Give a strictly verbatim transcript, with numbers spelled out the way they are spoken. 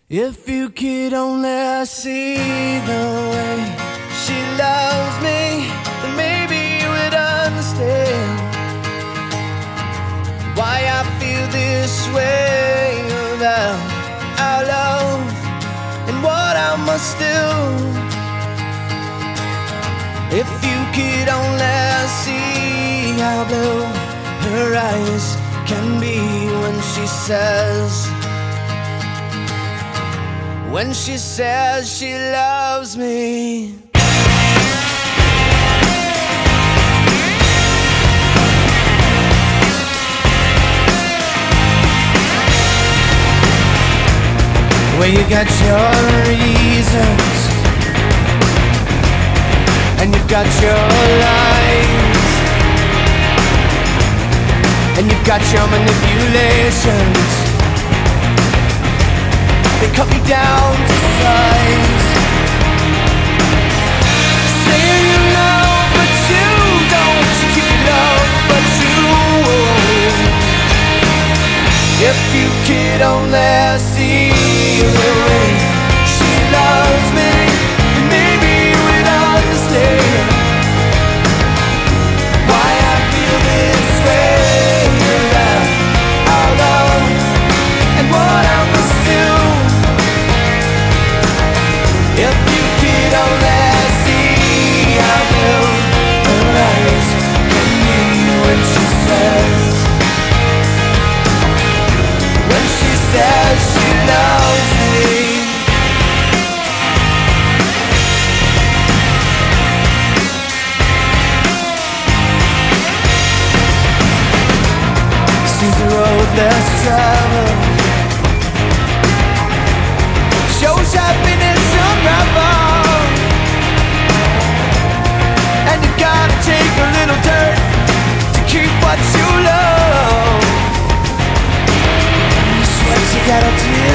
If you could only see the way she loves me, then maybe you would understand why I feel this way about our love and what I must do. If you could only see how blue her eyes can be when she says When she says she loves me. Well, you got your reasons and you've got your lies and you've got your manipulations. They cut me down to size. Say you love, but you don't. You love, but you won't. If you could only see the way she loves me, then maybe you would understand why I feel this way about our love and what I must do. If you could only see how blue her eyes can be when she says, when she says she loves me. Sees the road less traveled, shows happiness unravel, and you gotta take a little dirt to keep what you love. You sweat, you gotta do